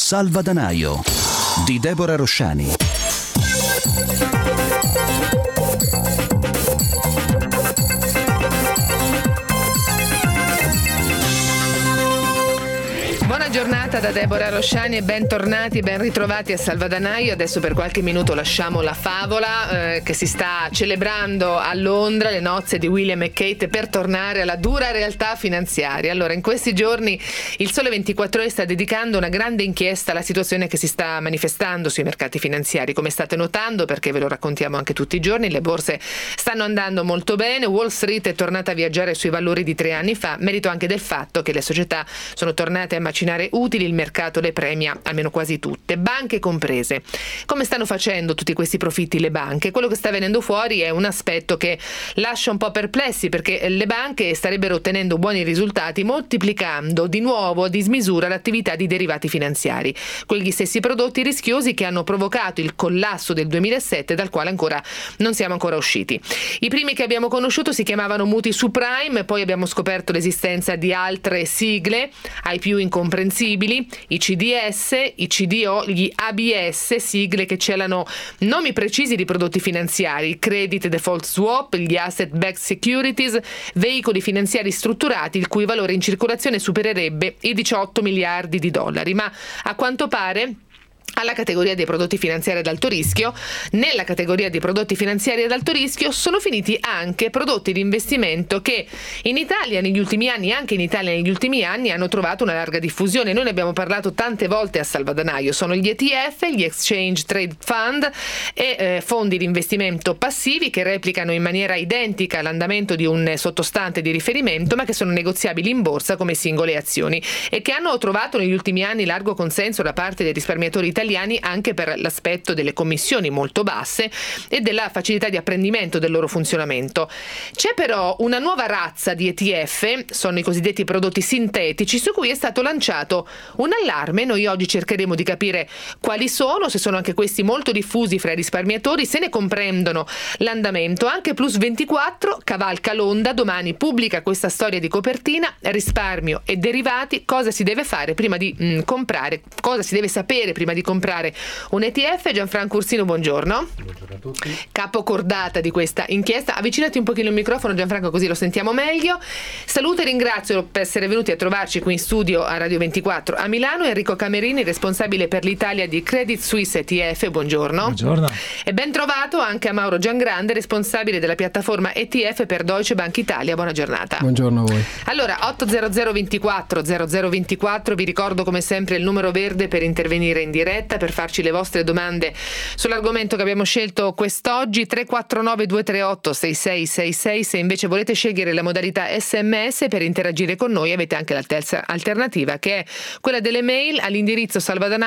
Salvadanaio di Deborah Rosciani. Buona giornata da Deborah Rosciani e bentornati, ben ritrovati a Salvadanaio. Adesso per qualche minuto lasciamo la favola che si sta celebrando a Londra, le nozze di William e Kate, per tornare alla dura realtà finanziaria. Allora, in questi giorni il Sole 24 Ore sta dedicando una grande inchiesta alla situazione che si sta manifestando sui mercati finanziari. Come state notando, perché ve lo raccontiamo anche tutti i giorni, le borse stanno andando molto bene, Wall Street è tornata a viaggiare sui valori di 3 anni fa, merito anche del fatto che le società sono tornate a macinare utili, il mercato le premia almeno quasi tutte, banche comprese. Come stanno facendo tutti questi profitti le banche? Quello che sta venendo fuori è un aspetto che lascia un po' perplessi, perché le banche starebbero ottenendo buoni risultati moltiplicando di nuovo a dismisura l'attività di derivati finanziari, quegli stessi prodotti rischiosi che hanno provocato il collasso del 2007, dal quale ancora non siamo ancora usciti. I primi che abbiamo conosciuto si chiamavano mutui subprime, poi abbiamo scoperto l'esistenza di altre sigle ai più incomprensibili, i CDS, i CDO, gli ABS, sigle che celano nomi precisi di prodotti finanziari, credit default swap, gli asset backed securities, veicoli finanziari strutturati il cui valore in circolazione supererebbe i 18 miliardi di dollari, ma a quanto pare alla categoria dei prodotti finanziari ad alto rischio. Nella categoria dei prodotti finanziari ad alto rischio sono finiti anche prodotti di investimento che in Italia negli ultimi anni, anche in Italia negli ultimi anni, hanno trovato una larga diffusione. Noi ne abbiamo parlato tante volte a Salvadanaio. Sono gli ETF, gli Exchange Trade Fund e fondi di investimento passivi che replicano in maniera identica l'andamento di un sottostante di riferimento, ma che sono negoziabili in borsa come singole azioni e che hanno trovato negli ultimi anni largo consenso da parte dei risparmiatori italiani, anche per l'aspetto delle commissioni molto basse e della facilità di apprendimento del loro funzionamento. C'è però una nuova razza di ETF, sono i cosiddetti prodotti sintetici, su cui è stato lanciato un allarme. Noi oggi cercheremo di capire quali sono, se sono anche questi molto diffusi fra i risparmiatori, se ne comprendono l'andamento. Anche Plus 24 cavalca l'onda, domani pubblica questa storia di copertina, risparmio e derivati, cosa si deve fare prima di comprare, cosa si deve sapere prima di comprare un ETF. Gianfranco Ursino, buongiorno. Buongiorno a tutti. Capo cordata di questa inchiesta. Avvicinati un pochino il microfono, Gianfranco, così lo sentiamo meglio. Saluto e ringrazio per essere venuti a trovarci qui in studio a Radio 24 a Milano Enrico Camerini, responsabile per l'Italia di Credit Suisse ETF. Buongiorno. Buongiorno. E ben trovato anche a Mauro Giangrande, responsabile della piattaforma ETF per Deutsche Bank Italia. Buona giornata. Buongiorno a voi. Allora, 800 24 0024, vi ricordo come sempre il numero verde per intervenire in diretta, per farci le vostre domande sull'argomento che abbiamo scelto quest'oggi. 349 238 6666. Se invece volete scegliere la modalità SMS per interagire con noi, avete anche la terza alternativa, che è quella delle mail all'indirizzo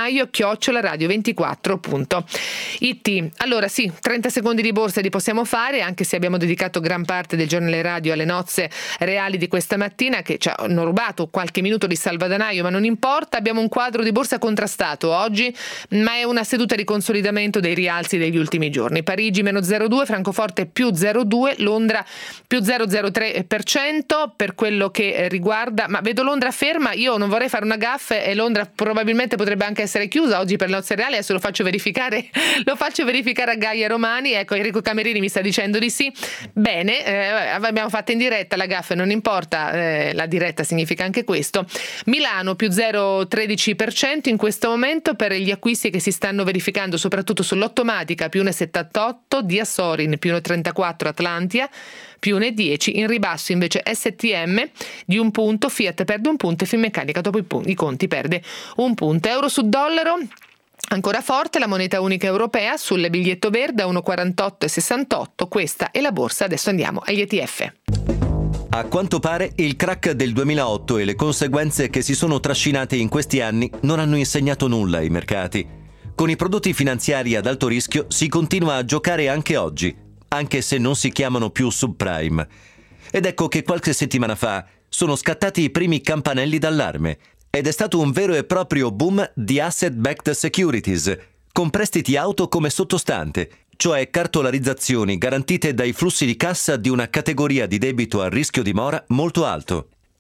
salvadanaio@radio24.it. Allora sì, 30 secondi di borsa li possiamo fare, anche se abbiamo dedicato gran parte del giornale radio alle nozze reali di questa mattina, che ci hanno rubato qualche minuto di Salvadanaio, ma non importa. Abbiamo un quadro di borsa contrastato oggi, ma è una seduta di consolidamento dei rialzi degli ultimi giorni. Parigi meno 0,2, Francoforte più 0,2, Londra più 0,03% per quello che riguarda, ma vedo Londra ferma. Io non vorrei fare una gaffe e Londra probabilmente potrebbe anche essere chiusa oggi per le nozze reali. Adesso lo faccio verificare a Gaia Romani. Ecco, Enrico Camerini mi sta dicendo di sì. Bene, abbiamo fatto in diretta la gaffe, non importa, la diretta significa anche questo. Milano più 0,13% in questo momento per gli acquisti che si stanno verificando soprattutto sull'Ottomatica, più 1,78, Diasorin più 1,34, Atlantia più 1,10, in ribasso invece STM di un punto, Fiat perde un punto e Finmeccanica dopo i conti perde un punto. Euro su dollaro ancora forte, la moneta unica europea sul biglietto verde a 1,48,68. Questa è la borsa. Adesso andiamo agli ETF. A quanto pare il crack del 2008 e le conseguenze che si sono trascinate in questi anni non hanno insegnato nulla ai mercati. Con i prodotti finanziari ad alto rischio si continua a giocare anche oggi, anche se non si chiamano più subprime. Ed ecco che qualche settimana fa sono scattati i primi campanelli d'allarme ed è stato un vero e proprio boom di asset-backed securities, con prestiti auto come sottostante, cioè cartolarizzazioni garantite dai flussi di cassa di una categoria di debito a rischio di mora molto alto.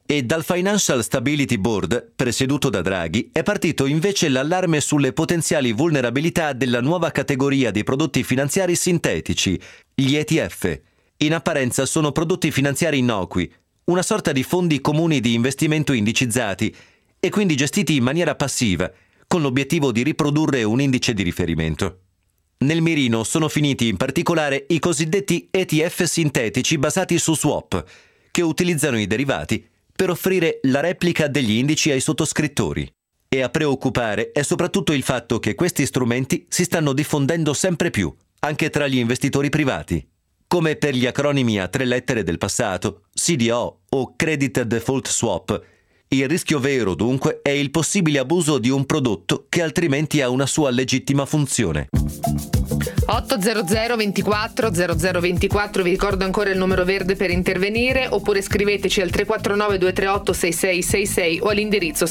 E dal Financial Stability Board, presieduto da Draghi, è partito invece l'allarme sulle potenziali vulnerabilità della nuova categoria di prodotti finanziari sintetici, gli ETF. In apparenza sono prodotti finanziari innocui, una sorta di fondi comuni di investimento indicizzati e quindi gestiti in maniera passiva, con l'obiettivo di riprodurre un indice di riferimento. Nel mirino sono finiti in particolare i cosiddetti ETF sintetici basati su swap, che utilizzano i derivati per offrire la replica degli indici ai sottoscrittori. E a preoccupare è soprattutto il fatto che questi strumenti si stanno diffondendo sempre più, anche tra gli investitori privati. Come per gli acronimi a 3 lettere del passato, CDO o Credit Default Swap, il rischio vero dunque è il possibile abuso di un prodotto che altrimenti ha una sua legittima funzione. 800 24 0024, vi ricordo ancora il numero verde per intervenire, oppure scriveteci al 349 238 6666 o all'indirizzo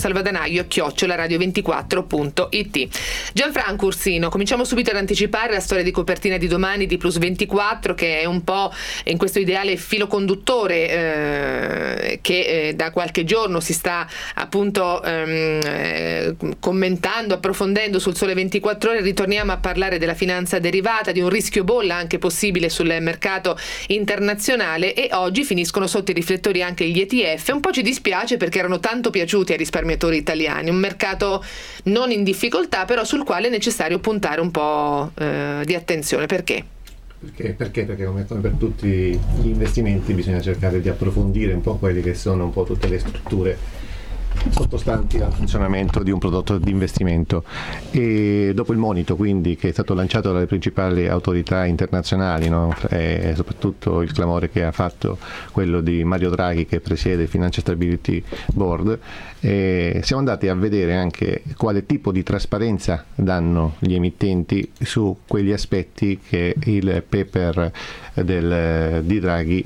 salvadanaio@radio24.it. Gianfranco Ursino, cominciamo subito ad anticipare la storia di copertina di domani di Plus 24, che è un po' in questo ideale filo conduttore che da qualche giorno si sta appunto commentando, approfondendo sul Sole 24 Ore. Ritorniamo a parlare della finanza derivata, di un rischio bolla anche possibile sul mercato internazionale, e oggi finiscono sotto i riflettori anche gli ETF. Un po' ci dispiace perché erano tanto piaciuti ai risparmiatori italiani, un mercato non in difficoltà, però sul quale è necessario puntare un po' di attenzione. Perché? Perché come per tutti gli investimenti bisogna cercare di approfondire un po' quelle che sono un po' tutte le strutture sottostanti al funzionamento di un prodotto di investimento. E dopo il monito, quindi, che è stato lanciato dalle principali autorità internazionali, no? E soprattutto il clamore che ha fatto quello di Mario Draghi, che presiede il Financial Stability Board, siamo andati a vedere anche quale tipo di trasparenza danno gli emittenti su quegli aspetti che il paper di Draghi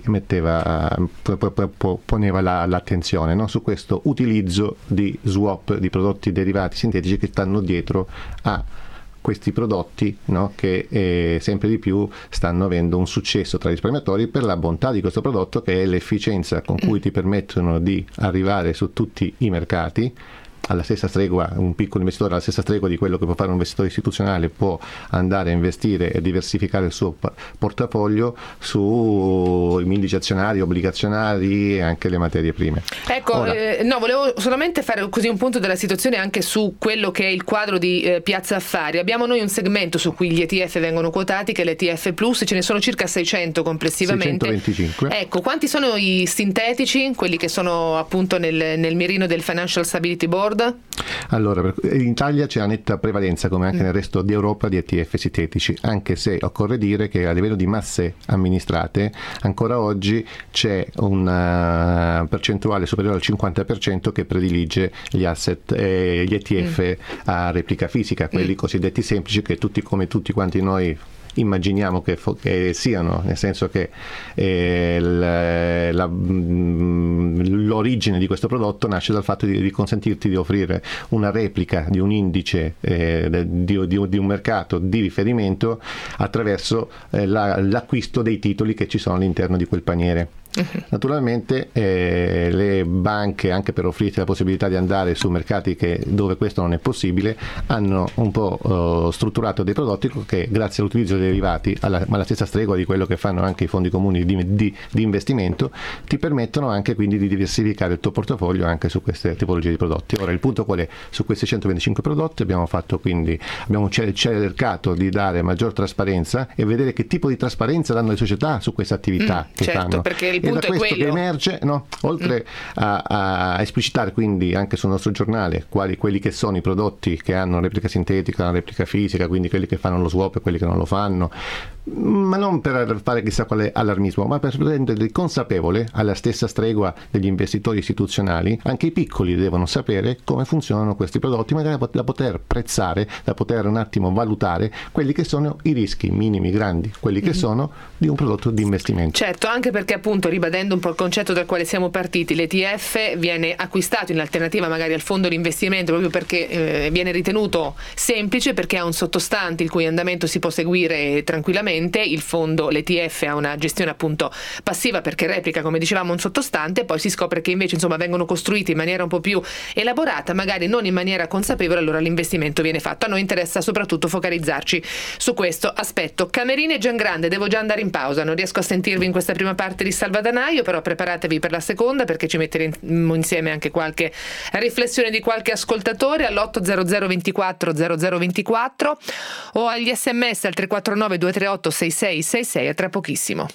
poneva l'attenzione, no? Su questo utilizzo di swap, di prodotti derivati sintetici che stanno dietro a questi prodotti, no? Che sempre di più stanno avendo un successo tra i risparmiatori per la bontà di questo prodotto, che è l'efficienza con cui ti permettono di arrivare su tutti i mercati. Alla stessa stregua, un piccolo investitore, alla stessa stregua di quello che può fare un investitore istituzionale, può andare a investire e diversificare il suo portafoglio su indici azionari, obbligazionari e anche le materie prime. Ecco, volevo solamente fare così un punto della situazione anche su quello che è il quadro di Piazza Affari. Abbiamo noi un segmento su cui gli ETF vengono quotati, che è l'ETF Plus, ce ne sono circa 600 complessivamente. 625. Ecco, quanti sono i sintetici, quelli che sono appunto nel mirino del Financial Stability Board? Allora, in Italia c'è una netta prevalenza, come anche nel resto di Europa, di ETF sintetici, anche se occorre dire che a livello di masse amministrate ancora oggi c'è una percentuale superiore al 50% che predilige gli asset, gli ETF a replica fisica, quelli cosiddetti semplici, che come tutti quanti noi immaginiamo che siano, nel senso che l'origine di questo prodotto nasce dal fatto di consentirti di offrire una replica di un indice di un mercato di riferimento attraverso l'acquisto dei titoli che ci sono all'interno di quel paniere. Naturalmente le banche, anche per offrirti la possibilità di andare su mercati dove questo non è possibile, hanno un po' strutturato dei prodotti che, grazie all'utilizzo dei derivati, ma alla stessa stregua di quello che fanno anche i fondi comuni di investimento, ti permettono anche quindi di diversificare il tuo portafoglio anche su queste tipologie di prodotti. Ora, il punto qual è? Su questi 125 prodotti abbiamo cercato di dare maggior trasparenza e vedere che tipo di trasparenza danno le società su queste attività che fanno. Perché il e punto da questo è quello che emerge, no? Oltre a esplicitare quindi anche sul nostro giornale quelli che sono i prodotti che hanno replica sintetica, una replica fisica, quindi quelli che fanno lo swap e quelli che non lo fanno, ma non per fare chissà quale allarmismo, ma per renderli consapevole, alla stessa stregua degli investitori istituzionali. Anche i piccoli devono sapere come funzionano questi prodotti, magari da poter prezzare, da poter un attimo valutare quelli che sono i rischi minimi, grandi, quelli che sono di un prodotto di investimento. Certo, anche perché appunto, ribadendo un po' il concetto dal quale siamo partiti, l'ETF viene acquistato in alternativa magari al fondo di investimento, proprio perché viene ritenuto semplice, perché ha un sottostante il cui andamento si può seguire tranquillamente, inizialmente il fondo, l'ETF, ha una gestione appunto passiva perché replica, come dicevamo, un sottostante, poi si scopre che invece vengono costruiti in maniera un po' più elaborata, magari non in maniera consapevole, allora l'investimento viene fatto. A noi interessa soprattutto focalizzarci su questo aspetto. Camerini e Giangrande, devo già andare in pausa, non riesco a sentirvi in questa prima parte di Salvadanaio, però preparatevi per la seconda, perché ci metteremo insieme anche qualche riflessione di qualche ascoltatore all'800 24 0024 o agli sms al 349 238 6666. A tra pochissimo.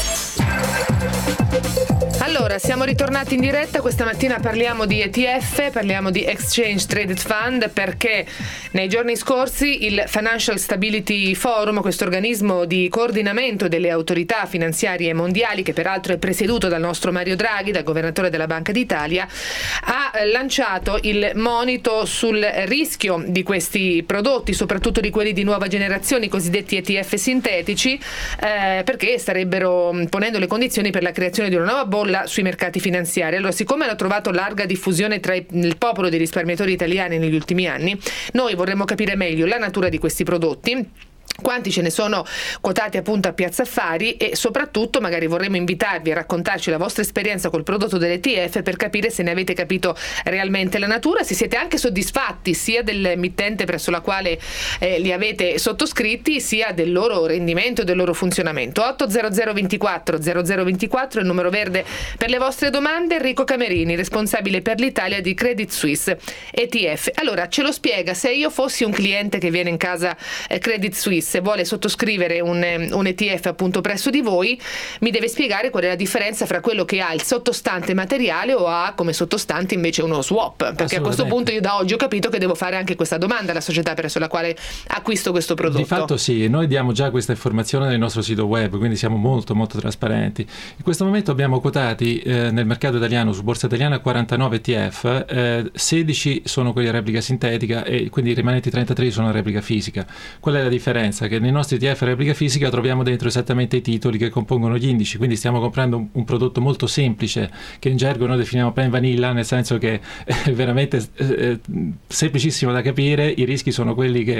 Allora, siamo ritornati in diretta. Questa mattina parliamo di ETF, parliamo di Exchange Traded Fund, perché nei giorni scorsi il Financial Stability Forum, questo organismo di coordinamento delle autorità finanziarie mondiali, che peraltro è presieduto dal nostro Mario Draghi, dal governatore della Banca d'Italia, ha lanciato il monito sul rischio di questi prodotti, soprattutto di quelli di nuova generazione, i cosiddetti ETF sintetici, perché starebbero ponendo le condizioni per la creazione di una nuova bolla sui mercati finanziari. Allora, siccome hanno trovato larga diffusione tra il popolo dei risparmiatori italiani negli ultimi anni, noi vorremmo capire meglio la natura di questi prodotti, quanti ce ne sono quotati appunto a Piazza Affari, e soprattutto magari vorremmo invitarvi a raccontarci la vostra esperienza col prodotto dell'ETF per capire se ne avete capito realmente la natura, se siete anche soddisfatti sia dell'emittente presso la quale li avete sottoscritti, sia del loro rendimento e del loro funzionamento. 800 24 0024 il numero verde per le vostre domande. Enrico Camerini, responsabile per l'Italia di Credit Suisse ETF. Allora, ce lo spiega, se io fossi un cliente che viene in casa Credit Suisse e vuole sottoscrivere un ETF appunto presso di voi, mi deve spiegare qual è la differenza fra quello che ha il sottostante materiale o ha come sottostante invece uno swap, perché a questo punto io da oggi ho capito che devo fare anche questa domanda alla società presso la quale acquisto questo prodotto. Di fatto sì, noi diamo già questa informazione nel nostro sito web, quindi siamo molto molto trasparenti. In questo momento abbiamo quotati nel mercato italiano, su Borsa Italiana, 49 ETF, 16 sono quelli a replica sintetica e quindi i rimanenti 33 sono a replica fisica. Qual è la differenza? Che nei nostri ETF replica fisica troviamo dentro esattamente i titoli che compongono gli indici, quindi stiamo comprando un prodotto molto semplice, che in gergo noi definiamo plain vanilla, nel senso che è veramente semplicissimo da capire. I rischi sono quelli che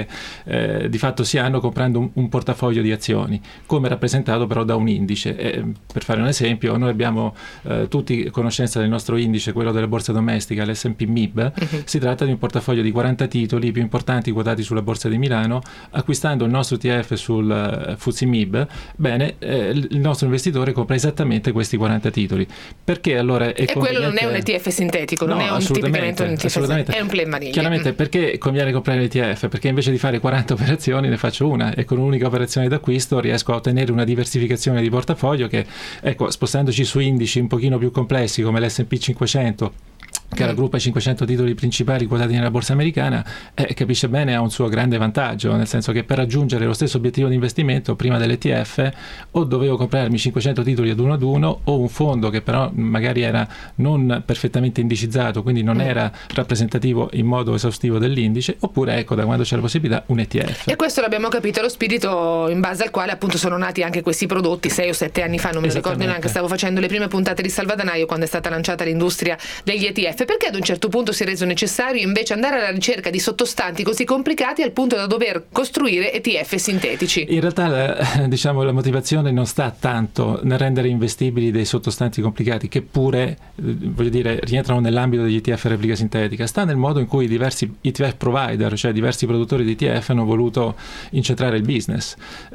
di fatto si hanno comprando un portafoglio di azioni, come rappresentato però da un indice. Per fare un esempio, noi abbiamo tutti conoscenza del nostro indice, quello della borsa domestica, l'S&P MIB. Si tratta di un portafoglio di 40 titoli, i più importanti quotati sulla borsa di Milano. Acquistando il nostro ETF sul FTSE MIB, bene, il nostro investitore compra esattamente questi 40 titoli. Perché allora è quello non è un ETF sintetico, non è tipicamente un ETF, è un plain vanilla. Chiaramente, perché conviene comprare l'ETF? Perché invece di fare 40 operazioni ne faccio una, e con un'unica operazione d'acquisto riesco a ottenere una diversificazione di portafoglio che, ecco, spostandoci su indici un pochino più complessi come l'S&P 500, che raggruppa i 500 titoli principali quotati nella borsa americana, capisce bene, ha un suo grande vantaggio, nel senso che per raggiungere lo stesso obiettivo di investimento prima dell'ETF o dovevo comprarmi 500 titoli ad uno o un fondo che però magari era non perfettamente indicizzato, quindi non era rappresentativo in modo esaustivo dell'indice, oppure, ecco, da quando c'è la possibilità, un ETF. E questo l'abbiamo capito, lo spirito in base al quale appunto sono nati anche questi prodotti 6 o 7 anni fa, non me lo ricordo neanche, stavo facendo le prime puntate di Salvadanaio quando è stata lanciata l'industria degli ETF. Perché ad un certo punto si è reso necessario invece andare alla ricerca di sottostanti così complicati al punto da dover costruire ETF sintetici? In realtà la motivazione non sta tanto nel rendere investibili dei sottostanti complicati, che pure voglio dire rientrano nell'ambito degli ETF replica sintetica, sta nel modo in cui i diversi ETF provider, cioè diversi produttori di ETF, hanno voluto incentrare il business.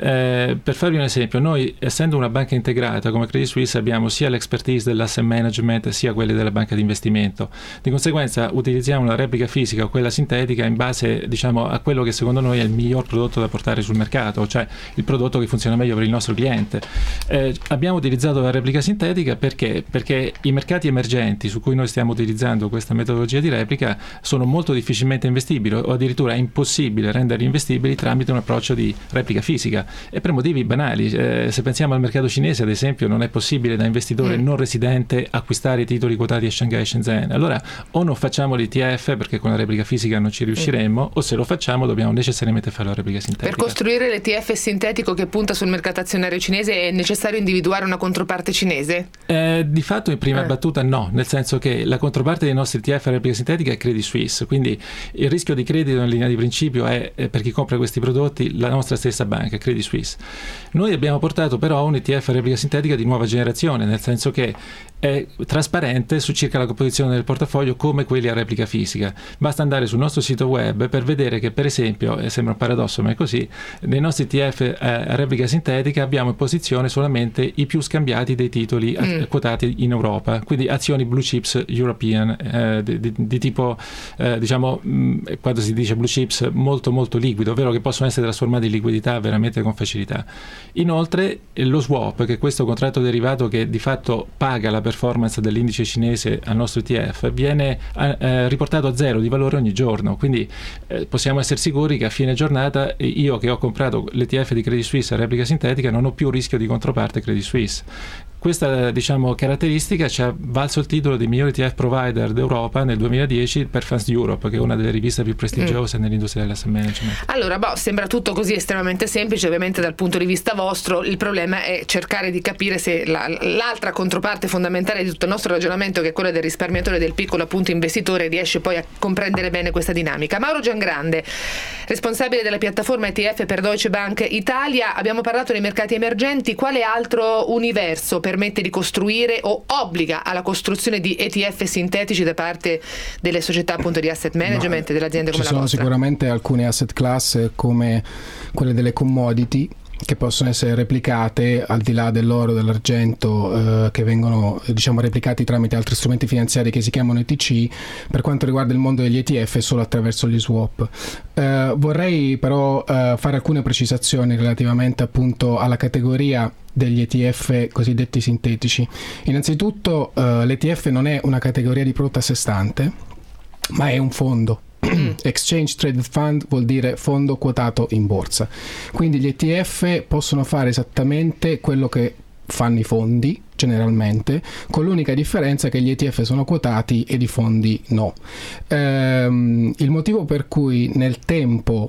Per farvi un esempio, noi, essendo una banca integrata come Credit Suisse, abbiamo sia l'expertise dell'asset management sia quelle della banca di investimento. Di conseguenza utilizziamo la replica fisica o quella sintetica in base, diciamo, a quello che secondo noi è il miglior prodotto da portare sul mercato, cioè il prodotto che funziona meglio per il nostro cliente. Abbiamo utilizzato la replica sintetica perché i mercati emergenti su cui noi stiamo utilizzando questa metodologia di replica sono molto difficilmente investibili, o addirittura è impossibile renderli investibili tramite un approccio di replica fisica, e per motivi banali. Se pensiamo al mercato cinese, ad esempio, non è possibile da investitore non residente acquistare i titoli quotati a Shanghai e Shenzhen. Allora o non facciamo l'ETF perché con la replica fisica non ci riusciremmo, o se lo facciamo dobbiamo necessariamente fare la replica sintetica. Per costruire l'ETF sintetico che punta sul mercato azionario cinese è necessario individuare una controparte cinese? Di fatto in prima battuta no, nel senso che la controparte dei nostri ETF a replica sintetica è Credit Suisse, quindi il rischio di credito in linea di principio è per chi compra questi prodotti la nostra stessa banca, Credit Suisse. Noi abbiamo portato però un ETF a replica sintetica di nuova generazione, nel senso che è trasparente su circa la composizione del portafoglio come quelli a replica fisica. Basta andare sul nostro sito web per vedere che, per esempio, e sembra un paradosso ma è così, nei nostri ETF a replica sintetica abbiamo in posizione solamente i più scambiati dei titoli quotati in Europa, quindi azioni blue chips European, di tipo quando si dice blue chips molto molto liquido, ovvero che possono essere trasformati in liquidità veramente con facilità. Inoltre lo swap, che è questo contratto derivato che di fatto paga la performance dell'indice cinese al nostro ETF, viene riportato a zero di valore ogni giorno, quindi possiamo essere sicuri che a fine giornata io che ho comprato l'ETF di Credit Suisse a replica sintetica non ho più rischio di controparte Credit Suisse. Questa caratteristica ci ha valso il titolo di miglior ETF provider d'Europa nel 2010 per Fast Europe, che è una delle riviste più prestigiose nell'industria dell'asset management. Allora, sembra tutto così estremamente semplice, ovviamente dal punto di vista vostro il problema è cercare di capire se l'altra controparte fondamentale di tutto il nostro ragionamento, che è quella del risparmiatore, del piccolo appunto investitore, riesce poi a comprendere bene questa dinamica. Mauro Giangrande, responsabile della piattaforma ETF per Deutsche Bank Italia, abbiamo parlato dei mercati emergenti, quale altro universo permette di costruire o obbliga alla costruzione di ETF sintetici da parte delle società appunto di asset management e delle aziende come la vostra? Ci sono sicuramente alcune asset class come quelle delle commodity che possono essere replicate al di là dell'oro e dell'argento, che vengono replicati tramite altri strumenti finanziari che si chiamano ETC. Per quanto riguarda il mondo degli ETF è solo attraverso gli swap. Vorrei però fare alcune precisazioni relativamente appunto alla categoria degli ETF cosiddetti sintetici. Innanzitutto l'ETF non è una categoria di prodotto a sé stante, ma è un fondo. Exchange Traded Fund vuol dire fondo quotato in borsa, quindi gli ETF possono fare esattamente quello che fanno i fondi generalmente, con l'unica differenza che gli ETF sono quotati e i fondi no. Il motivo per cui nel tempo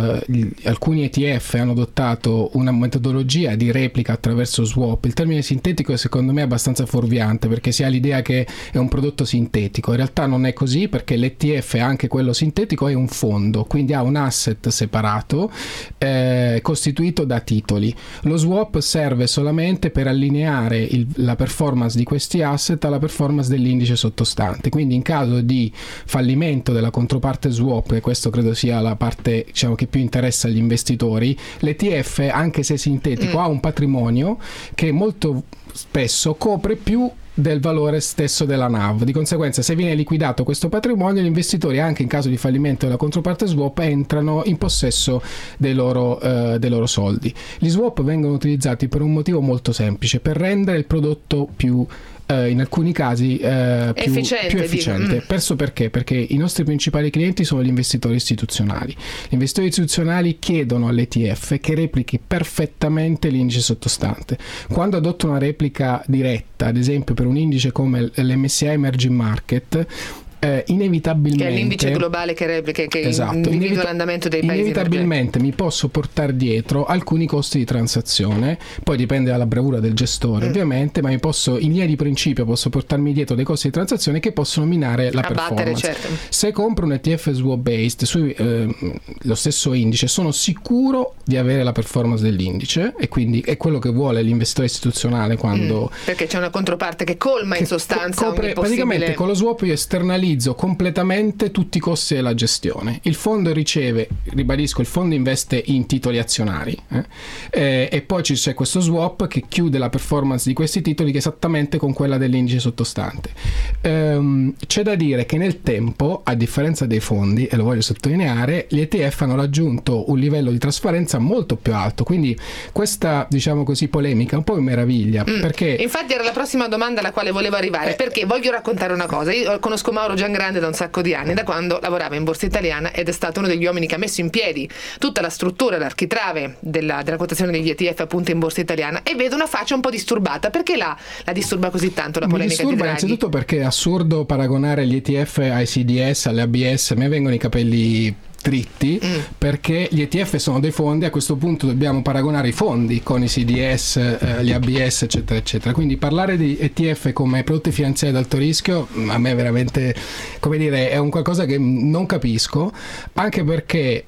alcuni ETF hanno adottato una metodologia di replica attraverso swap, il termine sintetico secondo me è abbastanza fuorviante perché si ha l'idea che è un prodotto sintetico, in realtà non è così, perché l'ETF, anche quello sintetico, è un fondo, quindi ha un asset separato costituito da titoli. Lo swap serve solamente per allineare la performance di questi asset alla performance dell'indice sottostante, quindi in caso di fallimento della controparte swap, e questo credo sia la parte che più interessa agli investitori, l'ETF, anche se sintetico, ha un patrimonio che molto spesso copre più del valore stesso della NAV. Di conseguenza, se viene liquidato questo patrimonio, gli investitori, anche in caso di fallimento della controparte swap, entrano in possesso dei loro soldi. Gli swap vengono utilizzati per un motivo molto semplice: per rendere il prodotto più in alcuni casi più efficiente. Perché? Perché i nostri principali clienti sono gli investitori istituzionali. Gli investitori istituzionali chiedono all'ETF che replichi perfettamente l'indice sottostante. Quando adottano una replica diretta, ad esempio per un indice come l'MSCI Emerging Market, inevitabilmente, che è l'indice globale che replica, che individua l'andamento dei paesi, inevitabilmente mi posso portare dietro alcuni costi di transazione, poi dipende dalla bravura del gestore ovviamente, ma in linea di principio posso portarmi dietro dei costi di transazione che possono minare la performance. Certo. Se compro un ETF swap based su lo stesso indice, sono sicuro di avere la performance dell'indice, e quindi è quello che vuole l'investitore istituzionale quando perché c'è una controparte che colma in sostanza ogni praticamente con lo swap io esternalizzo completamente tutti i costi della gestione. Il fondo riceve, ribadisco, il fondo investe in titoli azionari e poi c'è questo swap che chiude la performance di questi titoli che è esattamente con quella dell'indice sottostante. C'è da dire che nel tempo, a differenza dei fondi, e lo voglio sottolineare, gli ETF hanno raggiunto un livello di trasparenza molto più alto, quindi questa polemica un po' mi meraviglia, perché infatti era la prossima domanda alla quale volevo arrivare, perché voglio raccontare una cosa. Io conosco Mauro Giangrande da un sacco di anni, da quando lavorava in Borsa Italiana, ed è stato uno degli uomini che ha messo in piedi tutta la struttura, l'architrave della quotazione degli ETF appunto in Borsa Italiana, e vedo una faccia un po' disturbata. Perché la disturba così tanto la polemica di Draghi? Innanzitutto perché è assurdo paragonare gli ETF ai CDS, alle ABS. A me vengono i capelli dritti, perché gli ETF sono dei fondi. A questo punto dobbiamo paragonare i fondi con i CDS, gli ABS, eccetera eccetera. Quindi parlare di ETF come prodotti finanziari ad alto rischio a me veramente, come dire, è un qualcosa che non capisco, anche perché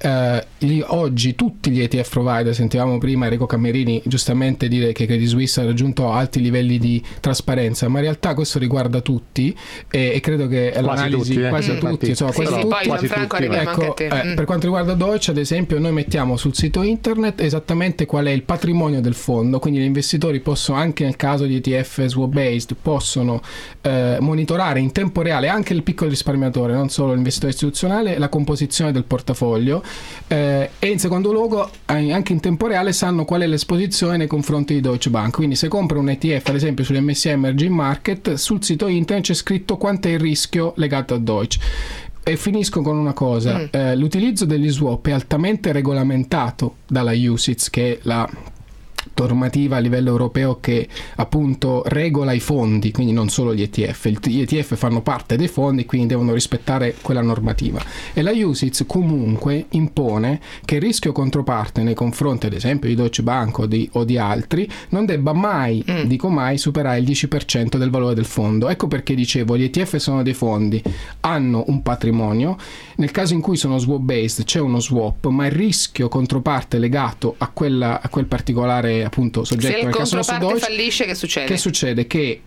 oggi tutti gli ETF provider, sentivamo prima Enrico Camerini giustamente dire che Credit Suisse ha raggiunto alti livelli di trasparenza, ma in realtà questo riguarda tutti, e credo che l'analisi quasi tutti, insomma, quasi tutti. Ecco, per quanto riguarda Deutsche, ad esempio, noi mettiamo sul sito internet esattamente qual è il patrimonio del fondo, quindi gli investitori possono, anche nel caso di ETF swap based, possono monitorare in tempo reale, anche il piccolo risparmiatore, non solo l'investitore istituzionale, la composizione del portafoglio, e in secondo luogo anche in tempo reale sanno qual è l'esposizione nei confronti di Deutsche Bank. Quindi se compra un ETF ad esempio sugli MSCI Emerging Market, sul sito internet c'è scritto quanto è il rischio legato a Deutsche. E finisco con una cosa, l'utilizzo degli swap è altamente regolamentato dalla UCITS, che è la normativa a livello europeo che appunto regola i fondi, quindi non solo gli ETF. Gli ETF fanno parte dei fondi, quindi devono rispettare quella normativa, e la UCITS comunque impone che il rischio controparte nei confronti ad esempio di Deutsche Bank o di altri non debba mai, dico mai, superare il 10% del valore del fondo. Ecco perché dicevo, gli ETF sono dei fondi, hanno un patrimonio, nel caso in cui sono swap based c'è uno swap, ma il rischio controparte legato a quel particolare appunto soggetto. Se il controparte fallisce, che succede? Che succede? Che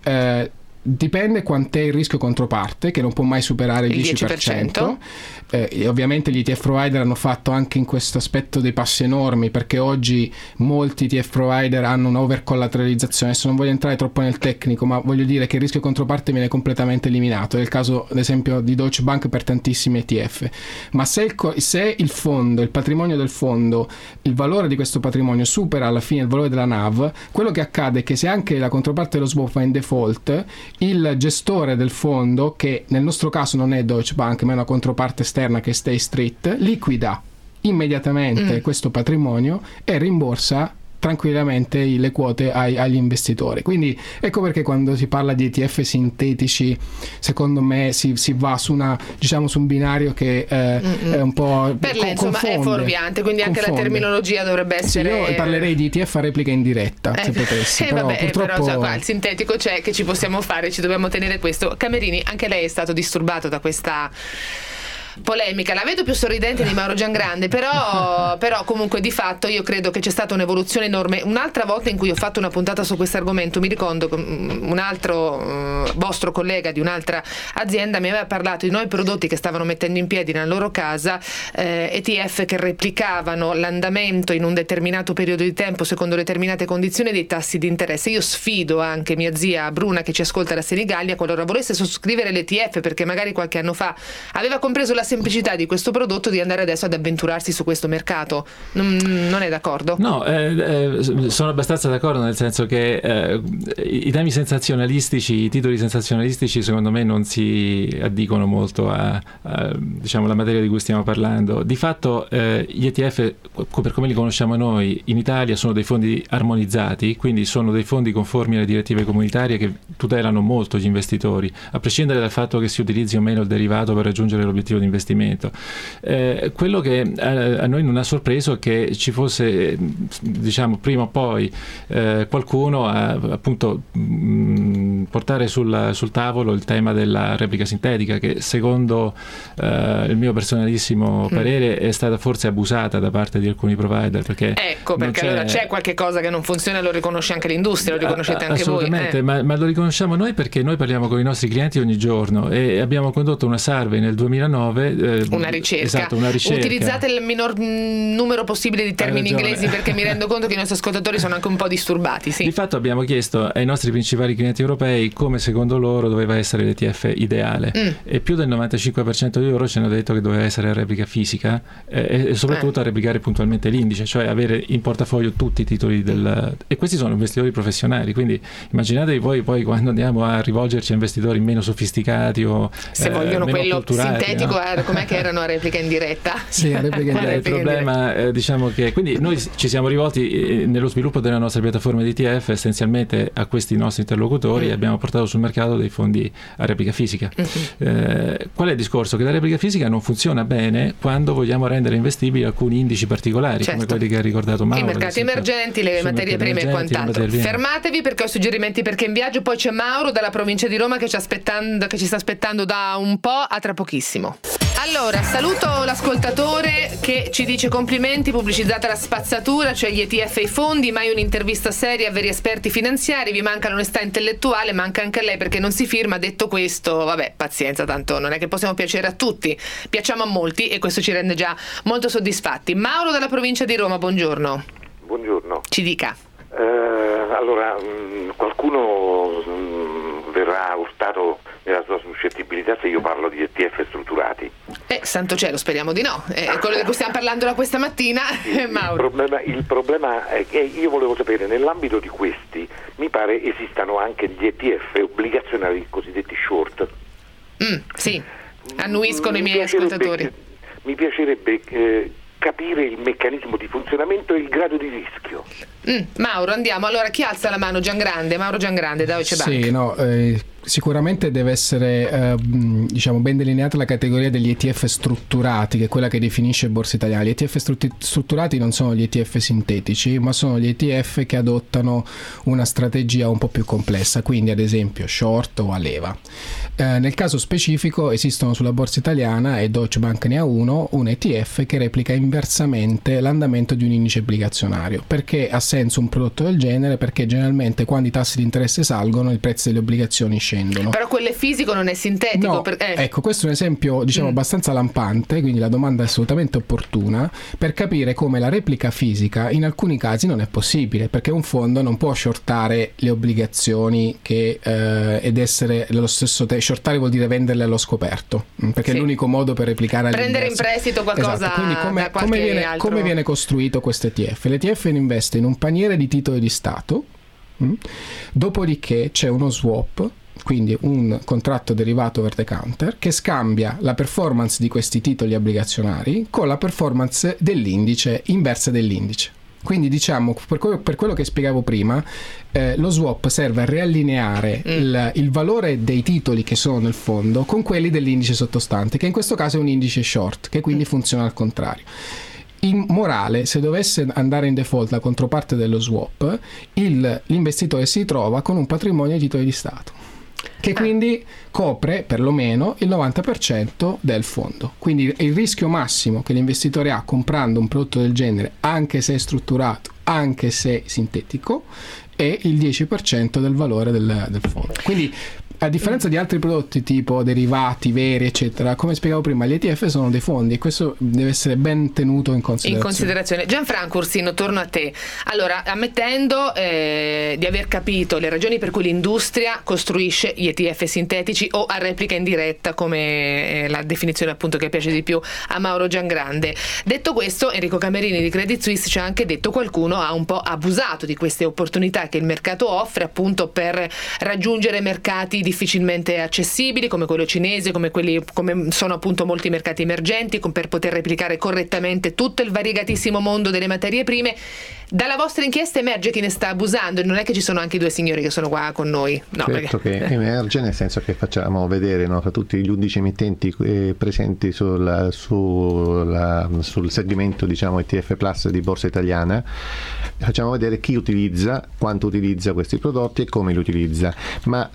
dipende quant'è il rischio controparte, che non può mai superare il 10%. E ovviamente gli ETF provider hanno fatto anche in questo aspetto dei passi enormi, perché oggi molti ETF provider hanno una overcollateralizzazione. Adesso non voglio entrare troppo nel tecnico, ma voglio dire che il rischio controparte viene completamente eliminato. È il caso ad esempio di Deutsche Bank per tantissimi ETF. Ma se il fondo, il patrimonio del fondo, il valore di questo patrimonio supera alla fine il valore della NAV, quello che accade è che se anche la controparte dello swap va in default, il gestore del fondo, che nel nostro caso non è Deutsche Bank ma è una controparte esterna che è State Street, liquida immediatamente questo patrimonio e rimborsa tranquillamente le quote agli investitori. Quindi ecco perché quando si parla di ETF sintetici, secondo me si va su su un binario che è un po' per lei insomma è fuorviante, quindi anche la terminologia dovrebbe essere. Sì, io parlerei di ETF a replica indiretta, se potessi, però purtroppo qua il sintetico c'è, che ci possiamo fare, ci dobbiamo tenere questo. Camerini, anche lei è stato disturbato da questa polemica? La vedo più sorridente di Mauro Giangrande, però comunque di fatto io credo che c'è stata un'evoluzione enorme. Un'altra volta in cui ho fatto una puntata su questo argomento, mi ricordo che un altro vostro collega di un'altra azienda mi aveva parlato di nuovi prodotti che stavano mettendo in piedi nella loro casa, ETF che replicavano l'andamento in un determinato periodo di tempo secondo determinate condizioni dei tassi di interesse. Io sfido anche mia zia Bruna, che ci ascolta da Senigallia, qualora volesse sottoscrivere l'ETF, perché magari qualche anno fa aveva compreso la semplicità di questo prodotto, di andare adesso ad avventurarsi su questo mercato. Non è d'accordo? No, sono abbastanza d'accordo, nel senso che i temi sensazionalistici, i titoli sensazionalistici secondo me non si addicono molto a diciamo la materia di cui stiamo parlando. Di fatto gli ETF, per come li conosciamo noi in Italia, sono dei fondi armonizzati, quindi sono dei fondi conformi alle direttive comunitarie che tutelano molto gli investitori, a prescindere dal fatto che si utilizzi o meno il derivato per raggiungere l'obiettivo di investimento. Quello che a noi non ha sorpreso è che ci fosse, diciamo, prima o poi qualcuno a appunto portare sul tavolo il tema della replica sintetica, che secondo il mio personalissimo parere è stata forse abusata da parte di alcuni provider, perché allora c'è qualche cosa che non funziona, lo riconosce anche l'industria, lo riconoscete anche assolutamente, voi. Ma lo riconosciamo noi perché noi parliamo con i nostri clienti ogni giorno, e abbiamo condotto una survey nel 2009 una ricerca. Esatto, una ricerca. Utilizzate il minor numero possibile di termini inglesi, perché mi rendo conto che i nostri ascoltatori sono anche un po' disturbati. Sì. Di fatto abbiamo chiesto ai nostri principali clienti europei come secondo loro doveva essere l'ETF ideale, e più del 95% di loro ci hanno detto che doveva essere a replica fisica e soprattutto a replicare puntualmente l'indice, cioè avere in portafoglio tutti i titoli e questi sono investitori professionali, quindi immaginatevi poi quando andiamo a rivolgerci a investitori meno sofisticati o se vogliono meno quello culturati, sintetico, com'è che erano a replica in diretta? Sì, a replica in diretta. Il problema diciamo che quindi noi ci siamo rivolti nello sviluppo della nostra piattaforma di ETF essenzialmente a questi nostri interlocutori e abbiamo portato sul mercato dei fondi a replica fisica. Qual è il discorso? Che la replica fisica non funziona bene quando vogliamo rendere investibili alcuni indici particolari, come quelli che ha ricordato Mauro, i mercati emergenti, le materie prime e quant'altro. Fermatevi perché ho suggerimenti per chi è in viaggio. Poi c'è Mauro dalla provincia di Roma che ci sta aspettando da un po'. A tra pochissimo. Allora, saluto l'ascoltatore che ci dice: complimenti, pubblicizzata la spazzatura, cioè gli ETF e i fondi, mai un'intervista seria a veri esperti finanziari, vi manca l'onestà intellettuale, manca anche a lei perché non si firma. Detto questo, vabbè, pazienza, tanto non è che possiamo piacere a tutti, piacciamo a molti e questo ci rende già molto soddisfatti. Mauro dalla provincia di Roma, buongiorno. Buongiorno. Ci dica. Allora, qualcuno verrà urtato nella sua suscettibilità se io parlo di ETF strutturati. Santo cielo, speriamo di no. È quello di cui stiamo parlando da questa mattina, Mauro. Il problema è che io volevo sapere, nell'ambito di questi, mi pare esistano anche gli ETF obbligazionari cosiddetti short. Sì, annuiscono i miei ascoltatori. Mi piacerebbe capire il meccanismo di funzionamento e il grado di rischio. Mauro, andiamo. Allora, chi alza la mano? Giangrande, Mauro Giangrande, da Deutsche Bank. Sì, no, sicuramente deve essere ben delineata la categoria degli ETF strutturati, che è quella che definisce Borsa Italiana. Gli ETF strutturati non sono gli ETF sintetici, ma sono gli ETF che adottano una strategia un po' più complessa, quindi ad esempio short o a leva. Nel caso specifico esistono sulla Borsa Italiana, e Deutsche Bank ne ha un ETF che replica inversamente l'andamento di un indice obbligazionario. Perché ha senso un prodotto del genere? Perché generalmente quando i tassi di interesse salgono i prezzi delle obbligazioni scendono. Però quello è fisico, non è sintetico. No, ecco, questo è un esempio abbastanza lampante, quindi la domanda è assolutamente opportuna, per capire come la replica fisica in alcuni casi non è possibile, perché un fondo non può shortare le obbligazioni ed essere allo stesso tempo. Shortare vuol dire venderle allo scoperto, perché è l'unico modo per replicare prendere in prestito qualcosa. Esatto. Quindi come viene costruito questo ETF? L'ETF investe in un paniere di titoli di Stato, dopodiché c'è uno swap, quindi un contratto derivato over the counter, che scambia la performance di questi titoli obbligazionari con la performance dell'indice, inversa dell'indice. Quindi diciamo, per quello che spiegavo prima, lo swap serve a riallineare il valore dei titoli che sono nel fondo con quelli dell'indice sottostante, che in questo caso è un indice short, che quindi funziona al contrario. In morale, se dovesse andare in default la controparte dello swap, l'investitore si trova con un patrimonio di titoli di Stato, che quindi copre perlomeno il 90% del fondo. Quindi il rischio massimo che l'investitore ha comprando un prodotto del genere, anche se è strutturato, anche se sintetico, è il 10% del valore del fondo. Quindi, a differenza di altri prodotti tipo derivati veri eccetera, come spiegavo prima, gli ETF sono dei fondi e questo deve essere ben tenuto in considerazione. Gianfranco Ursino, torno a te. Allora, ammettendo di aver capito le ragioni per cui l'industria costruisce gli ETF sintetici o a replica indiretta, come la definizione appunto che piace di più a Mauro Giangrande, detto questo, Enrico Camerini di Credit Suisse ci ha anche detto: qualcuno ha un po' abusato di queste opportunità che il mercato offre appunto per raggiungere mercati difficilmente accessibili come quello cinese, come sono appunto molti mercati emergenti, per poter replicare correttamente tutto il variegatissimo mondo delle materie prime. Dalla vostra inchiesta emerge chi ne sta abusando, e non è che ci sono anche i due signori che sono qua con noi. No, certo che emerge, nel senso che facciamo vedere, no, tra tutti gli 11 emittenti presenti sul segmento, diciamo, ETF Plus di Borsa Italiana, facciamo vedere chi utilizza, quanto utilizza questi prodotti e come li utilizza. Ma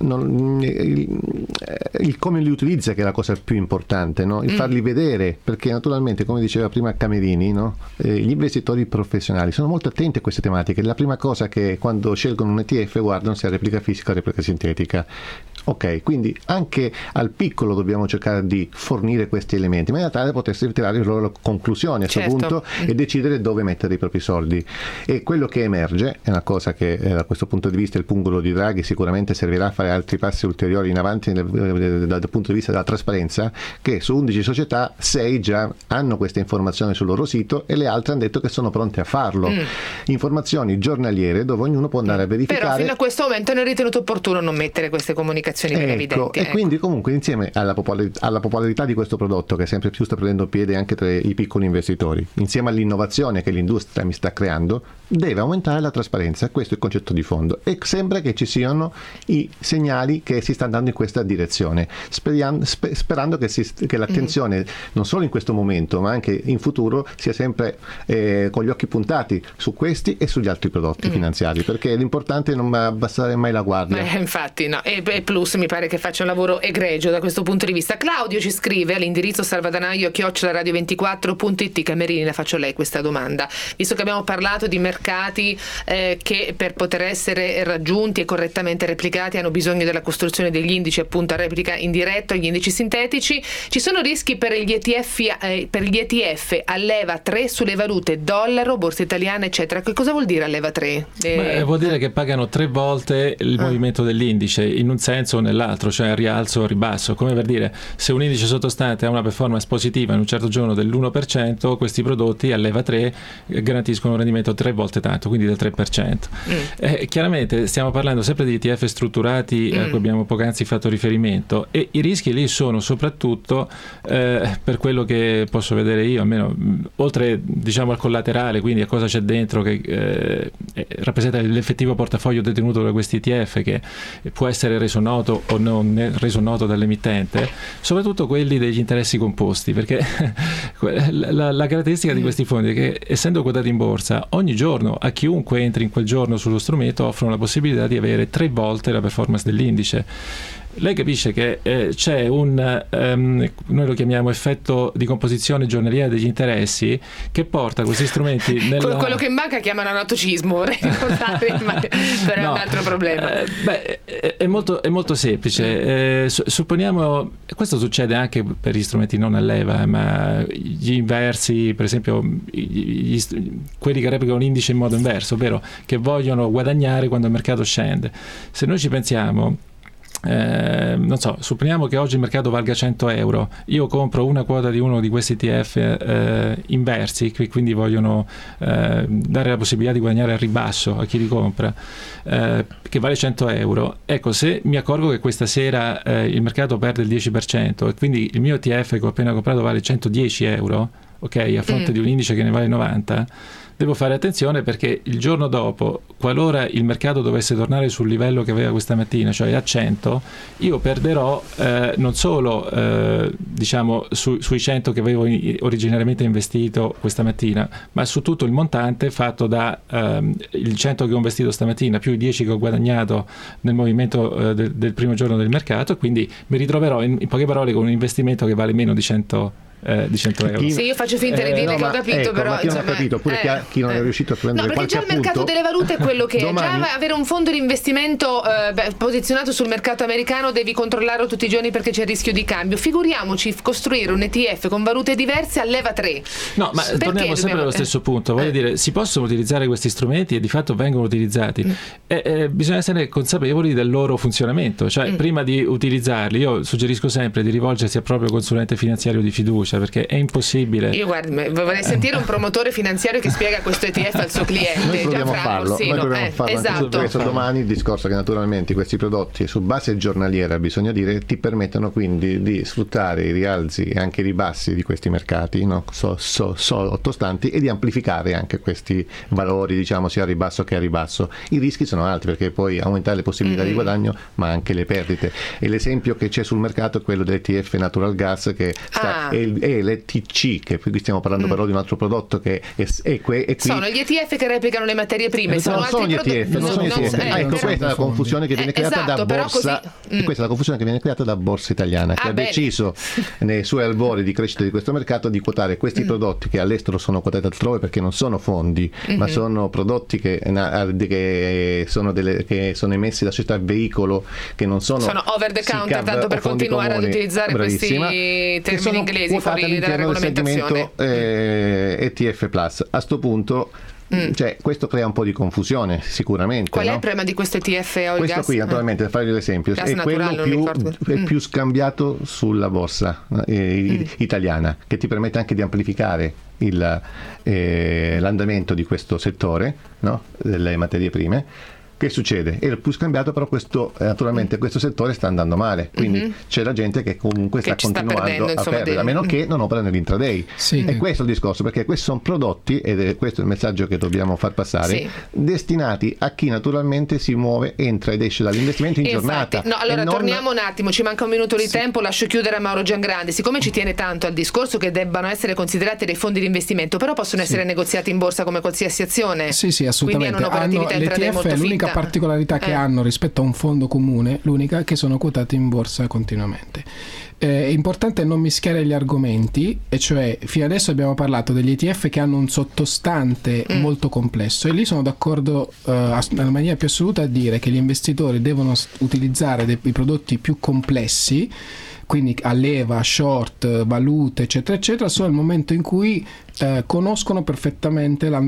il come li utilizza che è la cosa più importante, no? Il farli vedere, perché naturalmente, come diceva prima Camerini, no? Gli investitori professionali sono molto attenti a queste tematiche. La prima cosa che quando scelgono un ETF guardano se è replica fisica o replica sintetica. Ok, quindi anche al piccolo dobbiamo cercare di fornire questi elementi, in maniera tale da potersi tirare le loro conclusioni a questo punto e decidere dove mettere i propri soldi. E quello che emerge è una cosa che da questo punto di vista il pungolo di Draghi sicuramente servirà a fare altri passi ulteriori in avanti dal punto di vista della trasparenza, che su 11 società 6 già hanno queste informazioni sul loro sito e le altre hanno detto che sono pronte a farlo. Informazioni giornaliere dove ognuno può andare a verificare. Però fino a questo momento hanno ritenuto opportuno non mettere queste comunicazioni ben evidenti. E quindi comunque insieme alla popolarità di questo prodotto, che sempre più sta prendendo piede anche tra i piccoli investitori, insieme all'innovazione che l'industria mi sta creando, deve aumentare la trasparenza. Questo è il concetto di fondo e sembra che ci siano i segnali che si sta andando in questa direzione, sperando che l'attenzione non solo in questo momento ma anche in futuro sia sempre con gli occhi puntati su questi e sugli altri prodotti finanziari, perché l'importante è non abbassare mai la guardia. Infatti no, e Plus mi pare che faccia un lavoro egregio da questo punto di vista. Claudio ci scrive all'indirizzo salvadanaio@radio24.it. Camerini, la faccio a lei questa domanda, visto che abbiamo parlato di mercati che per poter essere raggiunti e correttamente replicati hanno bisogno della costruzione degli indici appunto a replica in diretto, gli indici sintetici. Ci sono rischi per gli ETF a leva 3 sulle valute dollaro, borsa italiana eccetera? Che cosa vuol dire a leva 3? Vuol dire che pagano 3 volte il movimento dell'indice in un senso o nell'altro, cioè rialzo o ribasso, come per dire, se un indice sottostante ha una performance positiva in un certo giorno dell'1%, questi prodotti a leva 3 garantiscono un rendimento 3 volte tanto, quindi del 3%. Chiaramente stiamo parlando sempre di ETF strutturati a cui abbiamo poc'anzi fatto riferimento, e i rischi lì sono soprattutto per quello che posso vedere io, almeno oltre diciamo al collaterale, quindi a cosa c'è dentro che rappresenta l'effettivo portafoglio detenuto da questi ETF, che può essere reso noto o non reso noto dall'emittente, soprattutto quelli degli interessi composti, perché la caratteristica di questi fondi è che, essendo quotati in borsa, ogni giorno a chiunque entri in quel giorno sullo strumento offrono la possibilità di avere 3 volte la performance dell'indice. Lei capisce che c'è noi lo chiamiamo effetto di composizione giornaliera degli interessi, che porta questi strumenti quello che manca chiamano anatocismo, vorrei ricordare, però è un altro problema. È molto semplice. Supponiamo, questo succede anche per gli strumenti non a leva, ma gli inversi, per esempio quelli che replicano l'indice in modo inverso, ovvero che vogliono guadagnare quando il mercato scende. Se noi ci pensiamo, non so, supponiamo che oggi il mercato valga 100 euro, io compro una quota di uno di questi ETF inversi, che quindi vogliono dare la possibilità di guadagnare al ribasso a chi li compra, che vale 100 euro. Ecco, se mi accorgo che questa sera il mercato perde il 10% e quindi il mio ETF che ho appena comprato vale 110 euro, ok, a fronte di un indice che ne vale 90, devo fare attenzione, perché il giorno dopo, qualora il mercato dovesse tornare sul livello che aveva questa mattina, cioè a 100, io perderò non solo diciamo sui 100 che avevo originariamente investito questa mattina, ma su tutto il montante fatto da il 100 che ho investito stamattina più i 10 che ho guadagnato nel movimento del primo giorno del mercato, quindi mi ritroverò in poche parole con un investimento che vale meno di 100 euro. Sì, io faccio finta di dire che ho capito, però chi non ha capito, oppure chi non è riuscito a prendere qualche appunto. No, perché già il mercato delle valute è quello che domani, già avere un fondo di investimento posizionato sul mercato americano devi controllarlo tutti i giorni perché c'è il rischio di cambio. Figuriamoci costruire un ETF con valute diverse a leva 3. No, ma torniamo sempre allo stesso punto, voglio dire, si possono utilizzare questi strumenti e di fatto vengono utilizzati, bisogna essere consapevoli del loro funzionamento, cioè prima di utilizzarli io suggerisco sempre di rivolgersi al proprio consulente finanziario di fiducia, perché è impossibile. Io vorrei sentire un promotore finanziario che spiega questo ETF al suo cliente. Noi proviamo a farlo, esatto. Questo domani il discorso che naturalmente questi prodotti su base giornaliera, bisogna dire, ti permettono quindi di sfruttare i rialzi e anche i ribassi di questi mercati, no? Sottostanti, e di amplificare anche questi valori, diciamo, sia a ribasso che a ribasso. I rischi sono alti perché poi aumentare le possibilità di guadagno ma anche le perdite, e l'esempio che c'è sul mercato è quello dell'ETF Natural Gas, che è e l'ETC, che qui stiamo parlando però di un altro prodotto che è qui. Sono gli ETF che replicano le materie prime, non sono gli ETF, non sono gli ETF. Ecco, questa è la confusione che viene creata da Borsa. Questa è la confusione che viene creata da Borsa Italiana, che ha deciso nei suoi albori di crescita di questo mercato di quotare questi prodotti che all'estero sono quotati altrove, perché non sono fondi, ma sono prodotti che sono emessi da società veicolo, che non sono over the counter, tanto per continuare ad utilizzare questi termini inglesi fuori dalla regolamentazione. ETF Plus. A sto punto cioè, questo crea un po' di confusione sicuramente. Qual è il problema di questo ETF oil questo gas? Qui naturalmente, per farvi l'esempio, è quello più scambiato sulla borsa italiana, che ti permette anche di amplificare l'andamento di questo settore, no? Delle materie prime. Che succede? È il più scambiato, però naturalmente questo settore sta andando male, quindi c'è la gente che comunque sta continuando a perdere, a meno che non opera nell'intraday. E questo è il discorso, perché questi sono prodotti, ed è questo il messaggio che dobbiamo far passare, destinati a chi naturalmente si muove, entra ed esce dall'investimento in giornata. Torniamo un attimo, ci manca un minuto di tempo, lascio chiudere a Mauro Giangrande. Siccome ci tiene tanto al discorso che debbano essere considerati dei fondi di investimento, però possono essere negoziati in borsa come qualsiasi azione. Sì, assolutamente. Quindi hanno un'operatività intraday molto fitta. La particolarità che hanno rispetto a un fondo comune, l'unica, che sono quotati in borsa continuamente. È importante non mischiare gli argomenti, e cioè fino adesso abbiamo parlato degli ETF che hanno un sottostante molto complesso, e lì sono d'accordo nella maniera più assoluta a dire che gli investitori devono utilizzare i prodotti più complessi, quindi a leva, short, valute, eccetera eccetera, solo nel momento in cui conoscono perfettamente la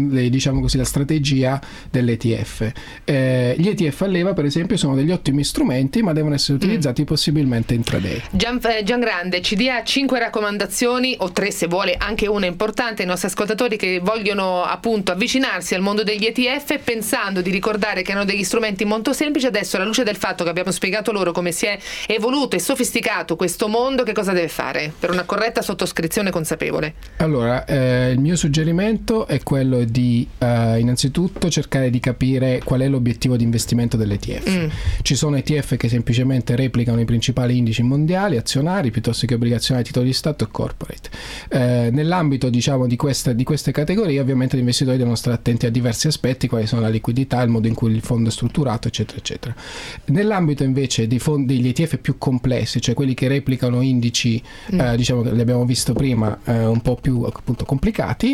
strategia dell'ETF. Gli ETF a leva, per esempio, sono degli ottimi strumenti, ma devono essere utilizzati possibilmente intraday. Giangrande, ci dia 5 raccomandazioni, o 3 se vuole, anche una importante, ai nostri ascoltatori che vogliono appunto avvicinarsi al mondo degli ETF, pensando di ricordare che hanno degli strumenti molto semplici. Adesso, alla luce del fatto che abbiamo spiegato loro come si è evoluto e sofisticato questo mondo, che cosa deve fare per una corretta sottoscrizione consapevole? Allora, il mio suggerimento è quello di innanzitutto cercare di capire qual è l'obiettivo di investimento dell'ETF. Ci sono ETF che semplicemente replicano i principali indici mondiali, azionari, piuttosto che obbligazionari, titoli di Stato e corporate. Nell'ambito di queste categorie, ovviamente gli investitori devono stare attenti a diversi aspetti, quali sono la liquidità, il modo in cui il fondo è strutturato, eccetera eccetera. Nell'ambito invece degli ETF più complessi, cioè quelli che replicano indici che li abbiamo visto prima, un po' più appunto complicati,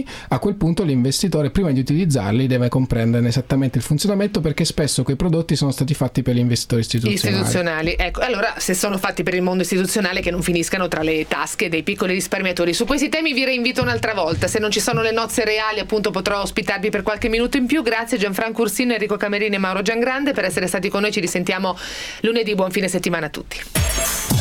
a quel punto l'investitore, prima di utilizzarli, deve comprenderne esattamente il funzionamento, perché spesso quei prodotti sono stati fatti per gli investitori istituzionali. Ecco, allora, se sono fatti per il mondo istituzionale, che non finiscano tra le tasche dei piccoli risparmiatori. Su questi temi vi reinvito un'altra volta. Se non ci sono le nozze reali, appunto, potrò ospitarvi per qualche minuto in più. Grazie Gianfranco Ursino, Enrico Camerini e Mauro Giangrande per essere stati con noi. Ci risentiamo lunedì. Buon fine settimana a tutti.